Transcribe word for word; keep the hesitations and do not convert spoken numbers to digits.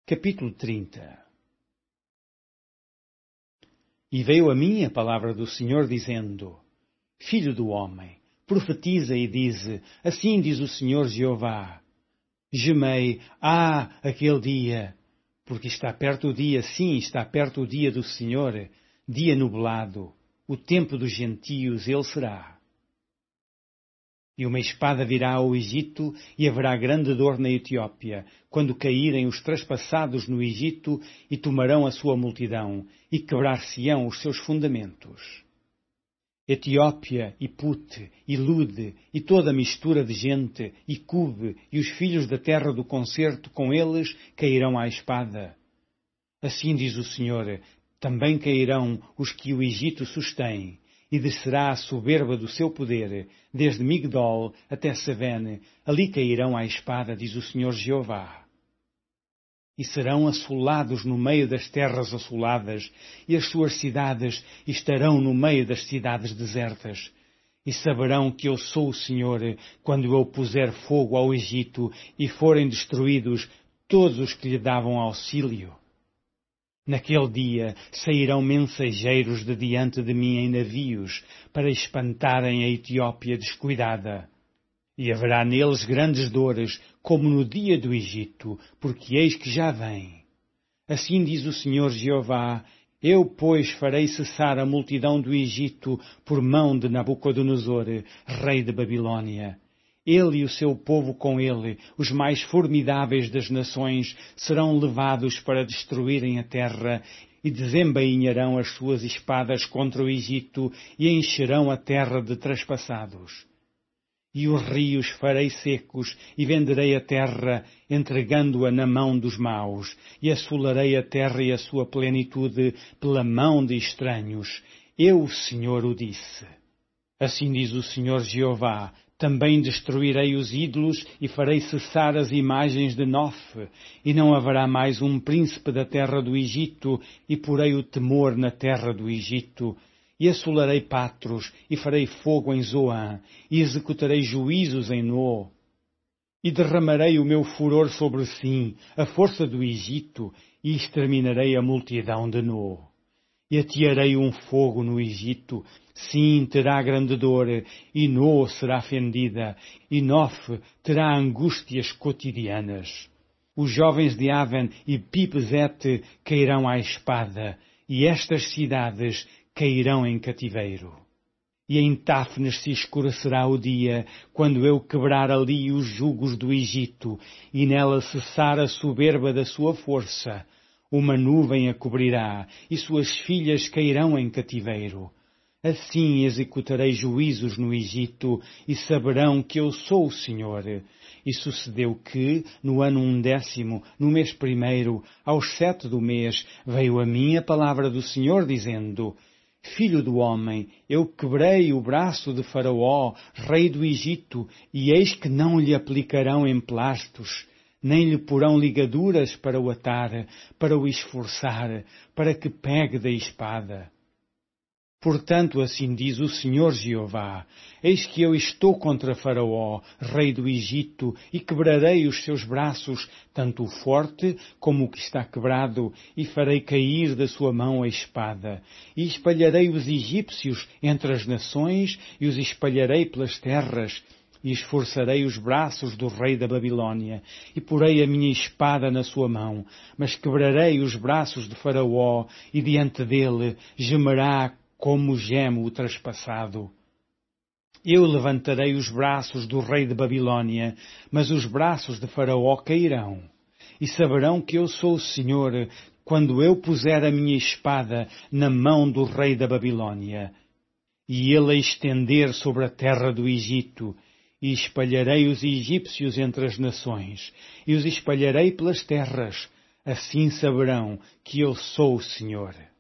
Capítulo trinta. E veio a mim a palavra do Senhor, dizendo: Filho do homem, profetiza e dize: Assim diz o Senhor Jeová. Gemei, ah, aquele dia, porque está perto o dia, sim, está perto o dia do Senhor, dia nublado, o tempo dos gentios ele será. E uma espada virá ao Egito, e haverá grande dor na Etiópia, quando caírem os traspassados no Egito, e tomarão a sua multidão, e quebrar-se-ão os seus fundamentos. Etiópia, e Pute, e Lude, e toda a mistura de gente, e Cube, e os filhos da terra do concerto com eles, cairão à espada. Assim diz o Senhor, também cairão os que o Egito sustém, e descerá a soberba do seu poder, desde Migdol até Sevene, ali cairão à espada, diz o Senhor Jeová. E serão assolados no meio das terras assoladas, e as suas cidades estarão no meio das cidades desertas. E saberão que eu sou o Senhor, quando eu puser fogo ao Egito, e forem destruídos todos os que lhe davam auxílio. Naquele dia sairão mensageiros de diante de mim em navios, para espantarem a Etiópia descuidada. E haverá neles grandes dores, como no dia do Egito, porque eis que já vem. Assim diz o Senhor Jeová: Eu, pois, farei cessar a multidão do Egito por mão de Nabucodonosor, rei de Babilônia. Ele e o seu povo com ele, os mais formidáveis das nações, serão levados para destruírem a terra, e desembainharão as suas espadas contra o Egito, e encherão a terra de traspassados. E os rios farei secos, e venderei a terra, entregando-a na mão dos maus, e assolarei a terra e a sua plenitude pela mão de estranhos. Eu, o Senhor, o disse. Assim diz o Senhor Jeová: Também destruirei os ídolos e farei cessar as imagens de Nof, e não haverá mais um príncipe da terra do Egito, e porei o temor na terra do Egito. E assolarei Patros, e farei fogo em Zoã, e executarei juízos em No. E derramarei o meu furor sobre Sim, a força do Egito, e exterminarei a multidão de No. E atearei um fogo no Egito, sim, terá grande dor, e No será fendida, e Nof terá angústias cotidianas. Os jovens de Aven e Pipzete cairão à espada, e estas cidades cairão em cativeiro. E em Táfnes se escurecerá o dia, quando eu quebrar ali os jugos do Egito, e nela cessar a soberba da sua força. Uma nuvem a cobrirá, e suas filhas cairão em cativeiro. Assim executarei juízos no Egito, e saberão que eu sou o Senhor. E sucedeu que, no ano undécimo, no mês primeiro, aos sete do mês, veio a mim a palavra do Senhor, dizendo: Filho do homem, eu quebrei o braço de Faraó, rei do Egito, e eis que não lhe aplicarão emplastos, nem lhe porão ligaduras para o atar, para o esforçar, para que pegue da espada. Portanto, assim diz o Senhor Jeová: Eis que eu estou contra Faraó, rei do Egito, e quebrarei os seus braços, tanto o forte como o que está quebrado, e farei cair da sua mão a espada. E espalharei os egípcios entre as nações, e os espalharei pelas terras, e esforçarei os braços do rei da Babilônia, e porei a minha espada na sua mão, mas quebrarei os braços de Faraó, e diante dele gemerá como geme o traspassado. Eu levantarei os braços do rei de Babilônia, mas os braços de Faraó cairão. E saberão que eu sou o Senhor, quando eu puser a minha espada na mão do rei da Babilônia. E ele a estender sobre a terra do Egito, e espalharei os egípcios entre as nações, e os espalharei pelas terras. Assim saberão que eu sou o Senhor.